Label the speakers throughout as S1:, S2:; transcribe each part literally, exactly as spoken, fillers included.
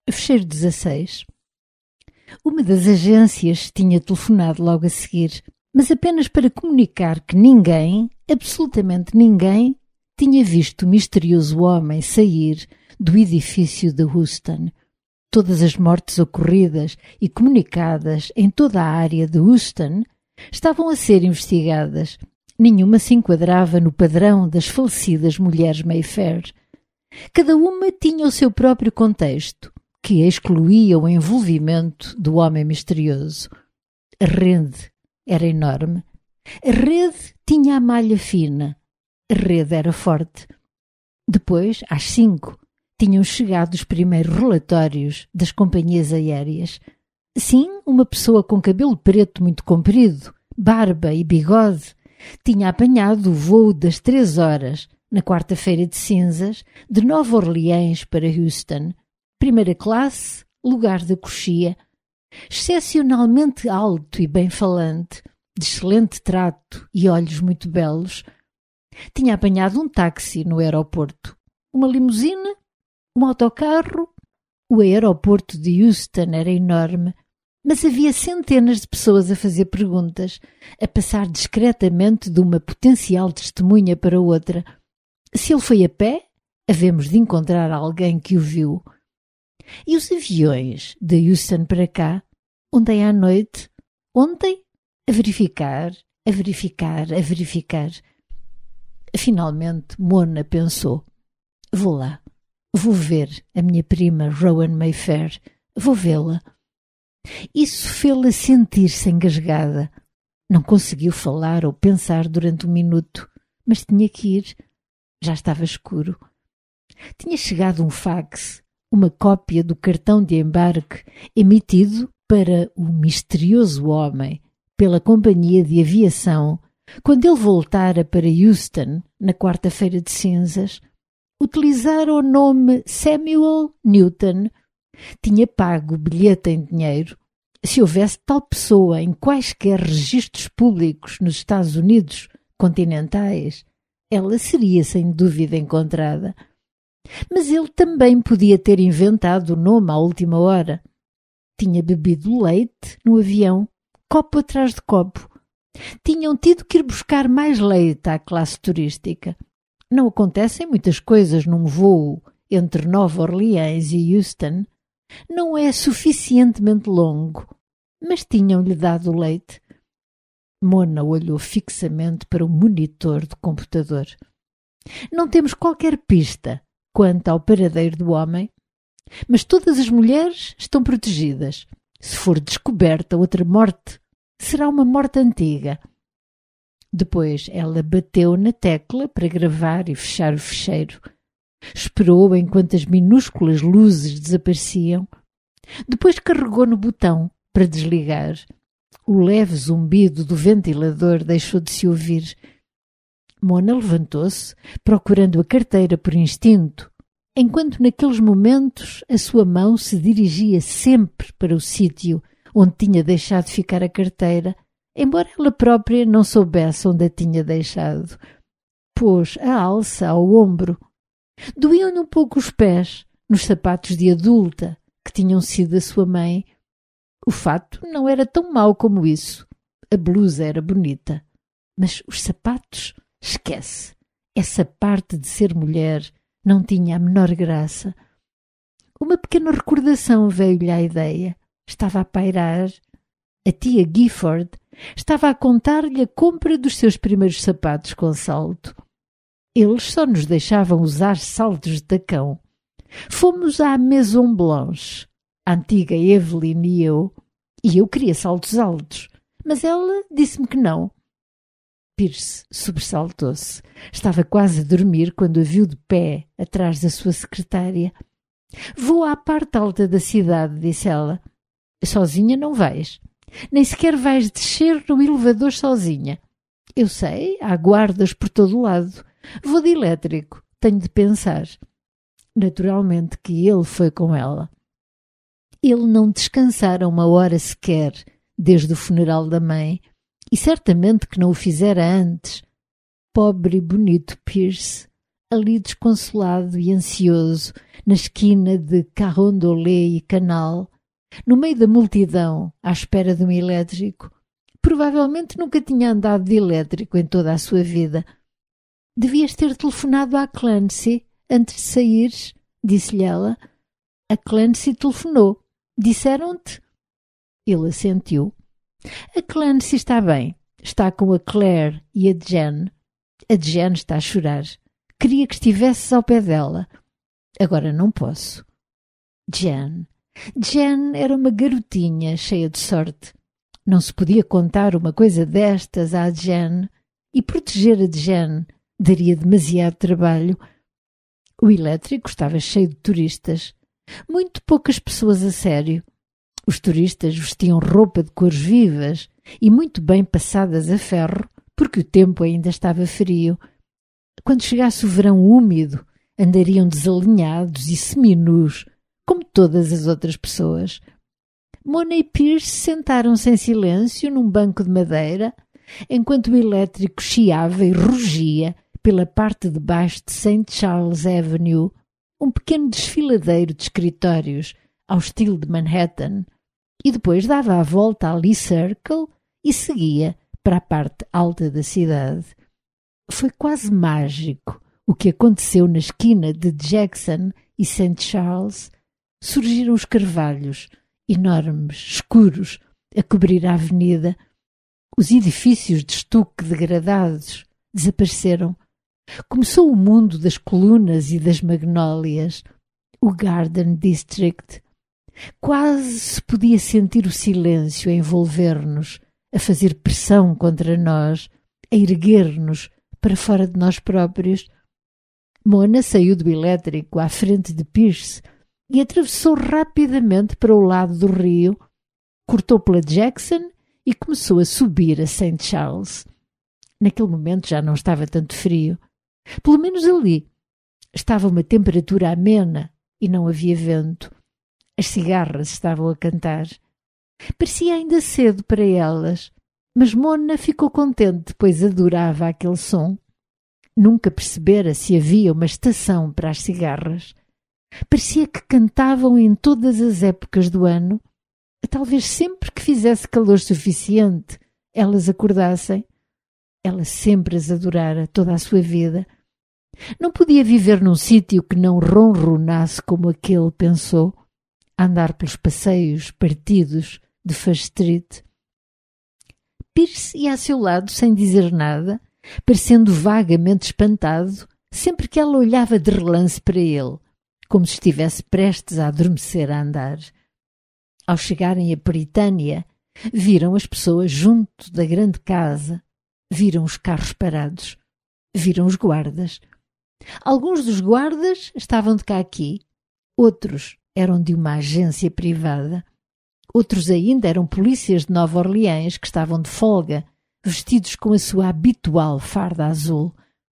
S1: Fecheiro dezasseis. Uma das agências tinha telefonado logo a seguir, mas apenas para comunicar que ninguém, absolutamente ninguém, tinha visto o misterioso homem sair do edifício de Houston. Todas as mortes ocorridas e comunicadas em toda a área de Houston estavam a ser investigadas. Nenhuma se enquadrava no padrão das falecidas mulheres Mayfair. Cada uma tinha o seu próprio contexto, que excluía o envolvimento do homem misterioso. A rede era enorme. A rede tinha a malha fina. A rede era forte. Depois, às cinco, tinham chegado os primeiros relatórios das companhias aéreas. Sim, uma pessoa com cabelo preto muito comprido, barba e bigode, tinha apanhado o voo das três horas, na quarta-feira de cinzas, de Nova Orleans para Houston. Primeira classe, lugar da coxia. Excepcionalmente alto e bem falante, de excelente trato e olhos muito belos. Tinha apanhado um táxi no aeroporto, uma limusina, um autocarro. O aeroporto de Houston era enorme, mas havia centenas de pessoas a fazer perguntas, a passar discretamente de uma potencial testemunha para outra. Se ele foi a pé, havemos de encontrar alguém que o viu. E os aviões de Houston para cá, ontem à noite, ontem, a verificar, a verificar, a verificar. Finalmente, Mona pensou: vou lá, vou ver a minha prima Rowan Mayfair, vou vê-la. Isso fê-la sentir-se engasgada. Não conseguiu falar ou pensar durante um minuto, mas tinha que ir. Já estava escuro. Tinha chegado um fax, uma cópia do cartão de embarque emitido para o misterioso homem pela companhia de aviação quando ele voltara para Houston na quarta-feira de cinzas. Utilizara o nome Samuel Newton. Tinha pago o bilhete em dinheiro. Se houvesse tal pessoa em quaisquer registros públicos nos Estados Unidos continentais, ela seria sem dúvida encontrada. Mas ele também podia ter inventado o nome à última hora. Tinha bebido leite no avião, copo atrás de copo. Tinham tido que ir buscar mais leite à classe turística. Não acontecem muitas coisas num voo entre Nova Orleans e Houston. Não é suficientemente longo, mas tinham-lhe dado leite. Mona olhou fixamente para o monitor do computador. Não temos qualquer pista quanto ao paradeiro do homem, mas todas as mulheres estão protegidas. Se for descoberta outra morte, será uma morte antiga. Depois ela bateu na tecla para gravar e fechar o fecheiro. Esperou enquanto as minúsculas luzes desapareciam. Depois carregou no botão para desligar. O leve zumbido do ventilador deixou de se ouvir. Mona levantou-se, procurando a carteira por instinto, enquanto naqueles momentos a sua mão se dirigia sempre para o sítio onde tinha deixado ficar a carteira, embora ela própria não soubesse onde a tinha deixado. Pôs a alça ao ombro. Doíam-lhe um pouco os pés, nos sapatos de adulta que tinham sido da sua mãe. O fato não era tão mau como isso. A blusa era bonita. Mas os sapatos? Esquece. Essa parte de ser mulher não tinha a menor graça. Uma pequena recordação veio-lhe à ideia. Estava a pairar. A tia Gifford estava a contar-lhe a compra dos seus primeiros sapatos com salto. Eles só nos deixavam usar saltos de tacão. Fomos à Maison Blanche, a antiga Evelyn e eu, e eu queria saltos altos, mas ela disse-me que não. Pierce sobressaltou-se. Estava quase a dormir quando a viu de pé atrás da sua secretária. Vou à parte alta da cidade, disse ela. Sozinha não vais. Nem sequer vais descer no elevador sozinha. Eu sei, há guardas por todo o lado. Vou de elétrico, tenho de pensar. Naturalmente que ele foi com ela. Ele não descansara uma hora sequer desde o funeral da mãe, e certamente que não o fizera antes. Pobre e bonito Pierce, ali desconsolado e ansioso, na esquina de Carondelet e Canal, no meio da multidão, à espera de um elétrico. Provavelmente nunca tinha andado de elétrico em toda a sua vida. Devias ter telefonado à Clancy antes de saíres, disse-lhe ela. A Clancy telefonou. Disseram-te? Ele assentiu. A Clancy está bem. Está com a Claire e a Jen. A Jen está a chorar. Queria que estivesses ao pé dela. Agora não posso. Jen. Jen era uma garotinha cheia de sorte. Não se podia contar uma coisa destas à Jen, e proteger a Jen daria demasiado trabalho. O elétrico estava cheio de turistas. Muito poucas pessoas a sério. Os turistas vestiam roupa de cores vivas e muito bem passadas a ferro, porque o tempo ainda estava frio. Quando chegasse o verão úmido, andariam desalinhados e seminus, como todas as outras pessoas. Mona e Pierce sentaram-se em silêncio num banco de madeira, enquanto o elétrico chiava e rugia pela parte de baixo de Saint Charles Avenue, um pequeno desfiladeiro de escritórios ao estilo de Manhattan, e depois dava a volta à Lee Circle e seguia para a parte alta da cidade. Foi quase mágico o que aconteceu na esquina de Jackson e Saint Charles. Surgiram os carvalhos, enormes, escuros, a cobrir a avenida. Os edifícios de estuque degradados desapareceram. Começou o mundo das colunas e das magnólias, o Garden District. Quase se podia sentir o silêncio a envolver-nos, a fazer pressão contra nós, a erguer-nos para fora de nós próprios. Mona saiu do elétrico à frente de Pierce e atravessou rapidamente para o lado do rio, cortou pela Jackson e começou a subir a Saint Charles. Naquele momento já não estava tanto frio. Pelo menos ali. Estava uma temperatura amena e não havia vento. As cigarras estavam a cantar. Parecia ainda cedo para elas, mas Mona ficou contente, pois adorava aquele som. Nunca percebera se havia uma estação para as cigarras. Parecia que cantavam em todas as épocas do ano. Talvez sempre que fizesse calor suficiente, elas acordassem. Ela sempre as adorara toda a sua vida. Não podia viver num sítio que não ronronasse como aquele, pensou. Andar pelos passeios partidos de First Street. Pierce ia a seu lado sem dizer nada, parecendo vagamente espantado sempre que ela olhava de relance para ele, como se estivesse prestes a adormecer a andar. Ao chegarem a Britânia, viram as pessoas junto da grande casa, viram os carros parados, viram os guardas. Alguns dos guardas estavam de caqui, outros eram de uma agência privada. Outros ainda eram polícias de Nova Orleans que estavam de folga, vestidos com a sua habitual farda azul.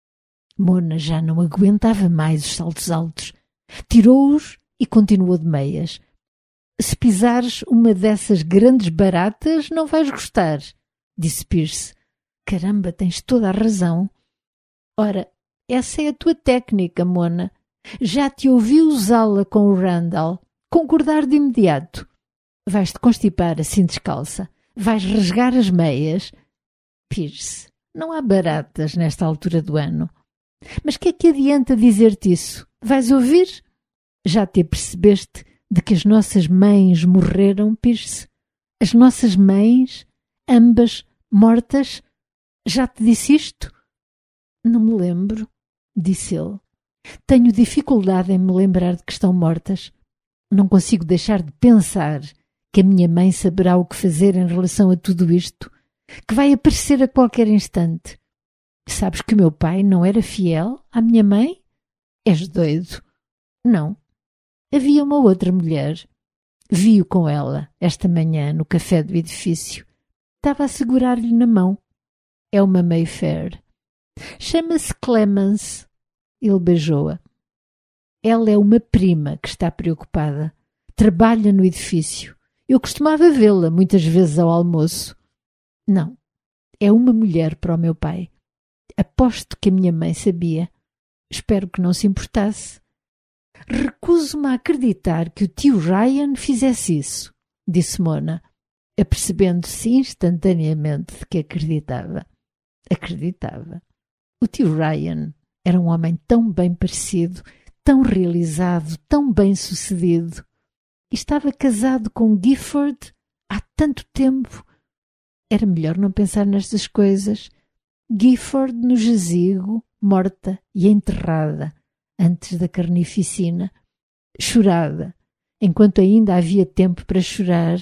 S1: Mona já não aguentava mais os saltos altos. Tirou-os e continuou de meias. Se pisares uma dessas grandes baratas, não vais gostar, disse Pierce. Caramba, tens toda a razão. Ora, essa é a tua técnica, Mona. Já te ouvi usá-la com o Randall. Concordar de imediato. Vais-te constipar assim descalça. Vais rasgar as meias. Pierce, não há baratas nesta altura do ano. Mas que é que adianta dizer-te isso? Vais ouvir? Já te apercebeste de que as nossas mães morreram, Pierce? As nossas mães, ambas mortas? Já te disse isto? Não me lembro, disse ele. Tenho dificuldade em me lembrar de que estão mortas. Não consigo deixar de pensar que a minha mãe saberá o que fazer em relação a tudo isto, que vai aparecer a qualquer instante. Sabes que o meu pai não era fiel à minha mãe? És doido. Não. Havia uma outra mulher. Vi-o com ela esta manhã no café do edifício. Estava a segurar-lhe na mão. É uma Mayfair. Chama-se Clemence. Ele beijou-a. Ela é uma prima que está preocupada. Trabalha no edifício. Eu costumava vê-la muitas vezes ao almoço. Não, é uma mulher para o meu pai. Aposto que a minha mãe sabia. Espero que não se importasse. Recuso-me a acreditar que o tio Ryan fizesse isso, disse Mona, apercebendo-se instantaneamente de que acreditava. Acreditava. O tio Ryan era um homem tão bem parecido, tão realizado, tão bem-sucedido. Estava casado com Gifford há tanto tempo. Era melhor não pensar nestas coisas. Gifford no jazigo, morta e enterrada, antes da carnificina, chorada, enquanto ainda havia tempo para chorar.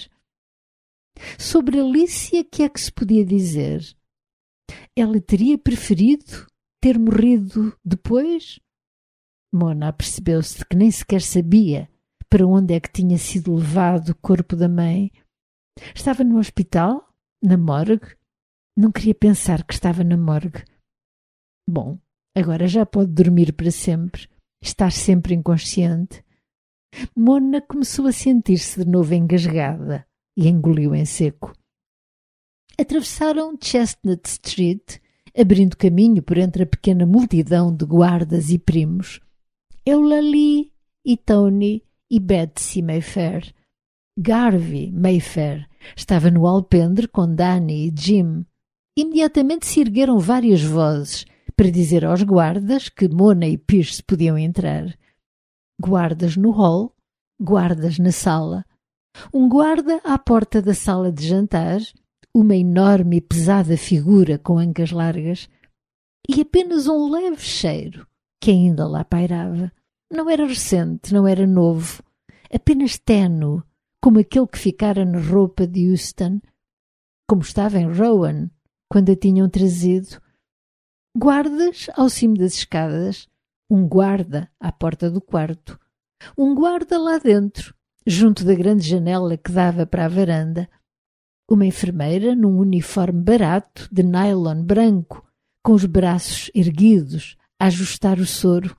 S1: Sobre Alicia, que é que se podia dizer? Ela teria preferido ter morrido depois? Mona apercebeu-se de que nem sequer sabia para onde é que tinha sido levado o corpo da mãe. Estava no hospital? Na morgue? Não queria pensar que estava na morgue. Bom, agora já pode dormir para sempre, estar sempre inconsciente. Mona começou a sentir-se de novo engasgada e engoliu em seco. Atravessaram Chestnut Street, abrindo caminho por entre a pequena multidão de guardas e primos. Eulalie e Tony e Betsy Mayfair. Garvey Mayfair estava no alpendre com Danny e Jim. Imediatamente se ergueram várias vozes para dizer aos guardas que Mona e Pierce podiam entrar. Guardas no hall, guardas na sala. Um guarda à porta da sala de jantar, uma enorme e pesada figura com ancas largas, e apenas um leve cheiro que ainda lá pairava. Não era recente, não era novo, apenas ténue, como aquele que ficara na roupa de Houston, como estava em Rowan, quando a tinham trazido. Guardas ao cimo das escadas, um guarda à porta do quarto, um guarda lá dentro, junto da grande janela que dava para a varanda, uma enfermeira num uniforme barato de nylon branco, com os braços erguidos a ajustar o soro,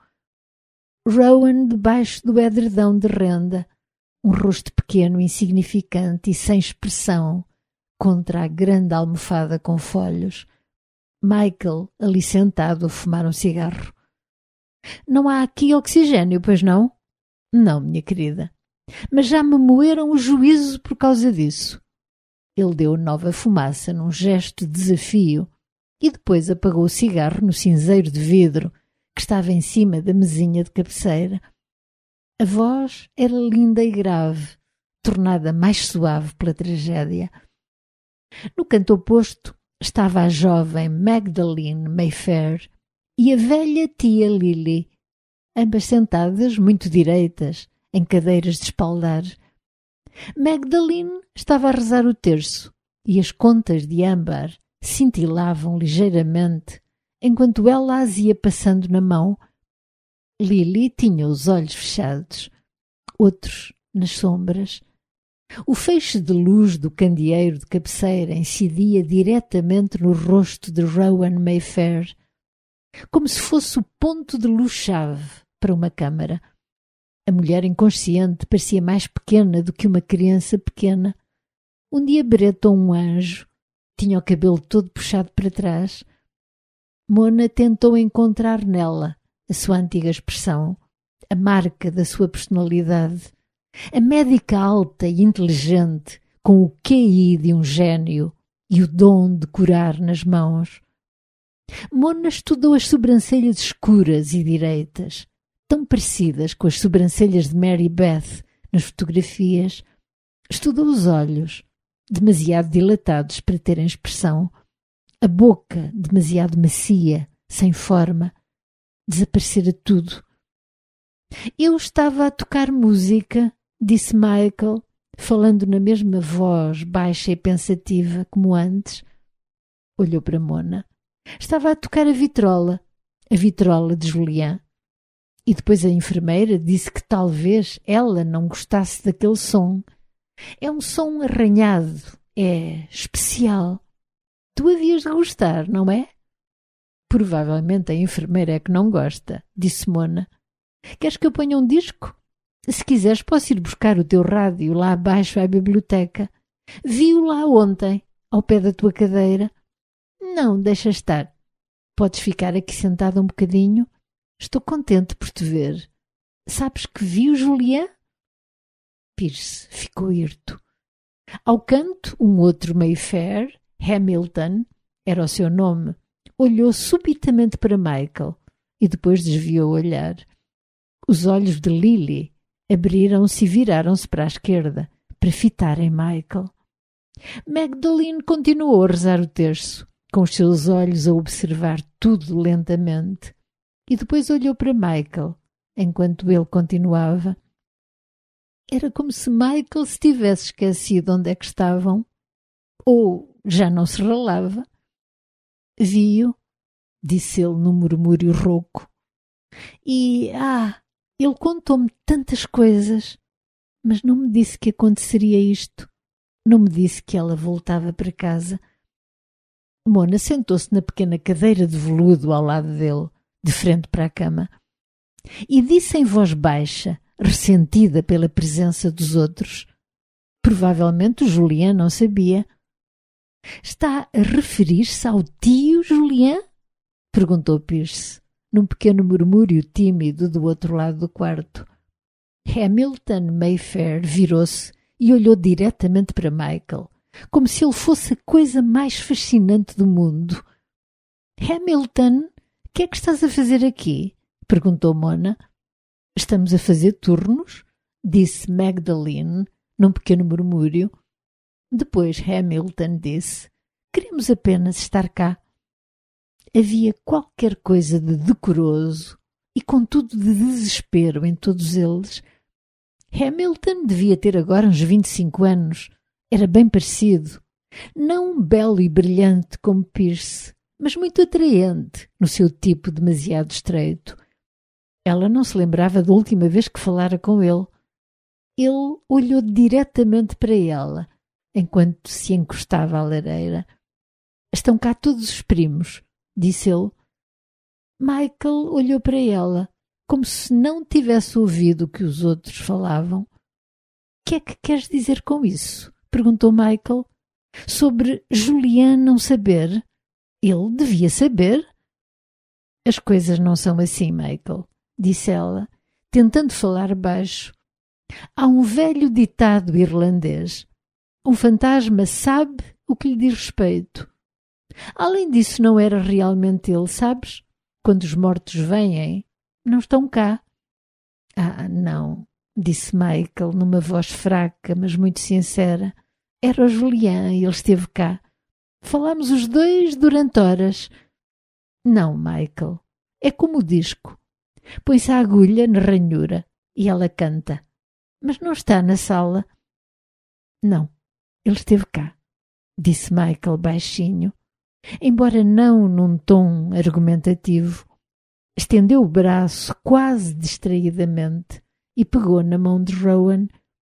S1: Rowan debaixo do edredão de renda, um rosto pequeno, insignificante e sem expressão contra a grande almofada com folhos. Michael ali sentado a fumar um cigarro. Não há aqui oxigênio, pois não? Não, minha querida. Mas já me moeram o juízo por causa disso. Ele deu nova fumaça num gesto de desafio e depois apagou o cigarro no cinzeiro de vidro que estava em cima da mesinha de cabeceira. A voz era linda e grave, tornada mais suave pela tragédia. No canto oposto estava a jovem Magdalene Mayfair e a velha tia Lily, ambas sentadas muito direitas, em cadeiras de espaldar. Magdalene estava a rezar o terço e as contas de âmbar cintilavam ligeiramente enquanto ela as ia passando na mão. Lily tinha os olhos fechados, outros nas sombras. O feixe de luz do candeeiro de cabeceira incidia diretamente no rosto de Rowan Mayfair, como se fosse o ponto de luz-chave para uma câmara. A mulher inconsciente parecia mais pequena do que uma criança pequena. Um dia bretou um anjo, tinha o cabelo todo puxado para trás. Mona tentou encontrar nela a sua antiga expressão, a marca da sua personalidade, a médica alta e inteligente, com o Q I de um gênio e o dom de curar nas mãos. Mona estudou as sobrancelhas escuras e direitas, tão parecidas com as sobrancelhas de Mary Beth nas fotografias. Estudou os olhos, demasiado dilatados para terem expressão, a boca demasiado macia, sem forma. Desaparecera tudo. Eu estava a tocar música, disse Michael, falando na mesma voz baixa e pensativa como antes. Olhou para Mona. Estava a tocar a vitrola, a vitrola de Julián. E depois a enfermeira disse que talvez ela não gostasse daquele som. É um som arranhado, é especial. Tu havias de gostar, não é? Provavelmente a enfermeira é que não gosta, disse Mona. Queres que eu ponha um disco? Se quiseres posso ir buscar o teu rádio lá abaixo à biblioteca. Vi-o lá ontem, ao pé da tua cadeira. Não, deixa estar. Podes ficar aqui sentada um bocadinho? estou contente por te ver. Sabes que vi o Julian? Pierce ficou hirto. Ao canto, um outro Mayfair, Hamilton, era o seu nome, olhou subitamente para Michael e depois desviou o olhar. Os olhos de Lily abriram-se e viraram-se para a esquerda, para fitarem Michael. Magdalene continuou a rezar o terço, com os seus olhos a observar tudo lentamente, e depois olhou para Michael, enquanto ele continuava. Era como se Michael se tivesse esquecido onde é que estavam, ou já não se relava. Vi-o, disse ele num murmúrio rouco, e, ah, ele contou-me tantas coisas, mas não me disse que aconteceria isto. Não me disse que ela voltava para casa. Mona sentou-se na pequena cadeira de veludo ao lado dele, de frente para a cama, e disse em voz baixa, ressentida pela presença dos outros. Provavelmente o Julian não sabia. Está a referir-se ao tio Julian? Perguntou Pierce, num pequeno murmúrio tímido do outro lado do quarto. Hamilton Mayfair virou-se e olhou diretamente para Michael, como se ele fosse a coisa mais fascinante do mundo. Hamilton, o que é que estás a fazer aqui? Perguntou Mona. Estamos a fazer turnos, disse Magdalene, num pequeno murmúrio. Depois Hamilton disse, queremos apenas estar cá. Havia qualquer coisa de decoroso e contudo de desespero em todos eles. Hamilton devia ter agora uns vinte e cinco anos. Era bem parecido. Não belo e brilhante como Pierce, mas muito atraente no seu tipo demasiado estreito. Ela não se lembrava da última vez que falara com ele. Ele olhou diretamente para ela, enquanto se encostava à lareira. Estão cá todos os primos, disse ele. Michael olhou para ela, como se não tivesse ouvido o que os outros falavam. O que é que queres dizer com isso? Perguntou Michael. Sobre Julian não saber? Ele devia saber. As coisas não são assim, Michael, disse ela, tentando falar baixo. Há um velho ditado irlandês. Um fantasma sabe o que lhe diz respeito. Além disso, não era realmente ele, sabes? Quando os mortos vêm, não estão cá. Ah, não, disse Michael numa voz fraca, mas muito sincera. Era o Julian e ele esteve cá. Falámos os dois durante horas. Não, Michael, é como o disco. Põe-se a agulha na ranhura e ela canta. Mas não está na sala. Não, ele esteve cá, disse Michael baixinho, embora não num tom argumentativo. Estendeu o braço quase distraidamente e pegou na mão de Rowan.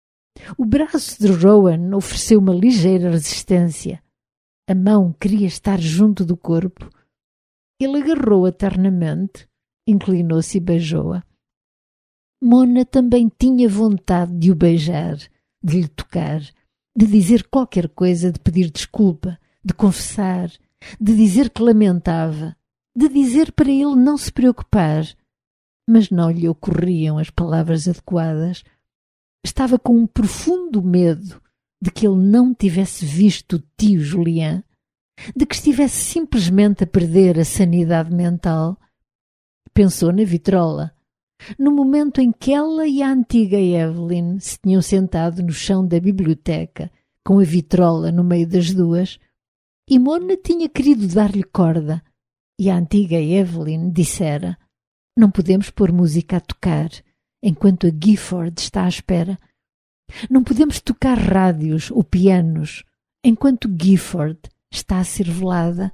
S1: O braço de Rowan ofereceu uma ligeira resistência. A mão queria estar junto do corpo. Ele agarrou-a ternamente, inclinou-se e beijou-a. Mona também tinha vontade de o beijar, de lhe tocar, de dizer qualquer coisa, de pedir desculpa, de confessar, de dizer que lamentava, de dizer para ele não se preocupar. Mas não lhe ocorriam as palavras adequadas. Estava com um profundo medo de que ele não tivesse visto o tio Julian, de que estivesse simplesmente a perder a sanidade mental. Pensou na vitrola, no momento em que ela e a antiga Evelyn se tinham sentado no chão da biblioteca, com a vitrola no meio das duas, e Mona tinha querido dar-lhe corda, e a antiga Evelyn dissera: não podemos pôr música a tocar enquanto a Gifford está à espera. Não podemos tocar rádios ou pianos enquanto Gifford está a ser velada.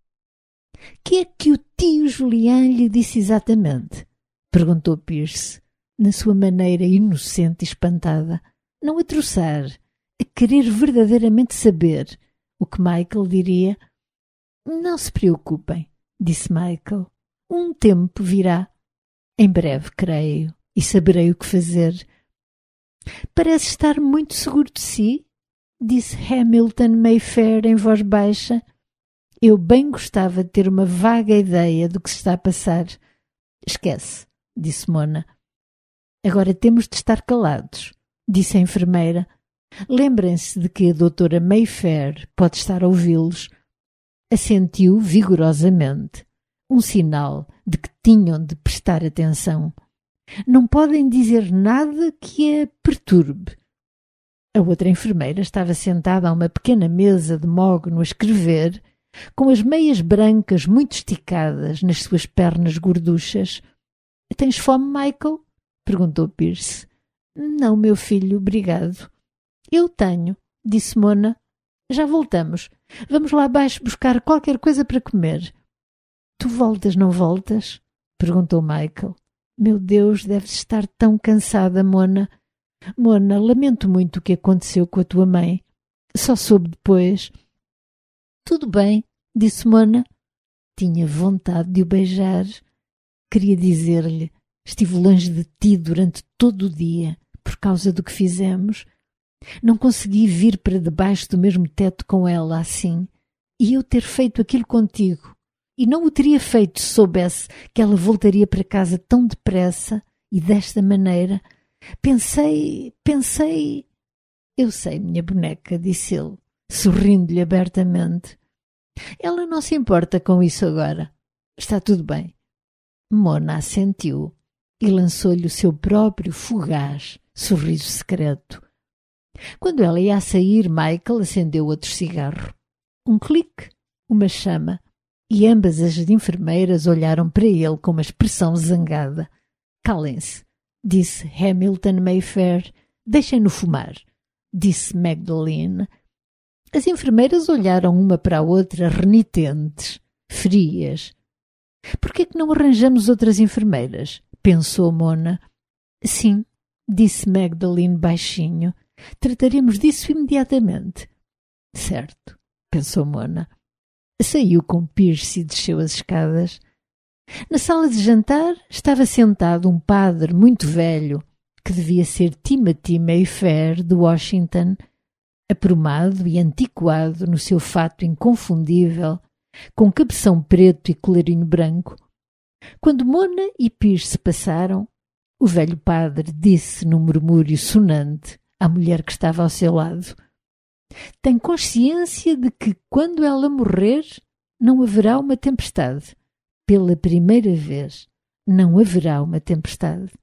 S1: Que é que o tio Julian lhe disse exatamente? Perguntou Pierce, na sua maneira inocente e espantada, não a troçar, a querer verdadeiramente saber o que Michael diria. Não se preocupem, disse Michael. Um tempo virá. Em breve, creio, e saberei o que fazer. Parece estar muito seguro de si, disse Hamilton Mayfair em voz baixa. Eu bem gostava de ter uma vaga ideia do que se está a passar. Esquece, disse Mona. Agora temos de estar calados, disse a enfermeira. Lembrem-se de que a doutora Mayfair pode estar a ouvi-los. Assentiu vigorosamente, um sinal de que tinham de prestar atenção. Não podem dizer nada que a perturbe. A outra enfermeira estava sentada a uma pequena mesa de mogno a escrever, com as meias brancas muito esticadas nas suas pernas gorduchas. — Tens fome, Michael? — perguntou Pierce. — Não, meu filho, obrigado. — Eu tenho, disse Mona. — Já voltamos. Vamos lá abaixo buscar qualquer coisa para comer. — Tu voltas, não voltas? — perguntou Michael. — Meu Deus, deves estar tão cansada, Mona. — Mona, lamento muito o que aconteceu com a tua mãe. Só soube depois. — Tudo bem, disse Mona. Tinha vontade de o beijar. Queria dizer-lhe: estive longe de ti durante todo o dia, por causa do que fizemos. Não consegui vir para debaixo do mesmo teto com ela assim, e eu ter feito aquilo contigo. E não o teria feito se soubesse que ela voltaria para casa tão depressa e desta maneira. Pensei, pensei... Eu sei, minha boneca, disse ele, sorrindo-lhe abertamente. Ela não se importa com isso agora. Está tudo bem. Mona assentiu e lançou-lhe o seu próprio fugaz sorriso secreto. Quando ela ia a sair, Michael acendeu outro cigarro. Um clique, uma chama, e ambas as enfermeiras olharam para ele com uma expressão zangada. Calem-se, disse Hamilton Mayfair. Deixem-no fumar, disse Magdalene. As enfermeiras olharam uma para a outra renitentes, frias. Por que é que não arranjamos outras enfermeiras? Pensou Mona. Sim, disse Magdalene baixinho. Trataremos disso imediatamente. Certo, pensou Mona. Saiu com Pierce e desceu as escadas. Na sala de jantar estava sentado um padre muito velho, que devia ser Timothy Mayfair, de Washington, aprumado e antiquado no seu fato inconfundível, com cabeção preto e colarinho branco. Quando Mona e Pierce passaram, o velho padre disse num murmúrio sonante à mulher que estava ao seu lado: tem consciência de que, quando ela morrer, não haverá uma tempestade. Pela primeira vez, não haverá uma tempestade.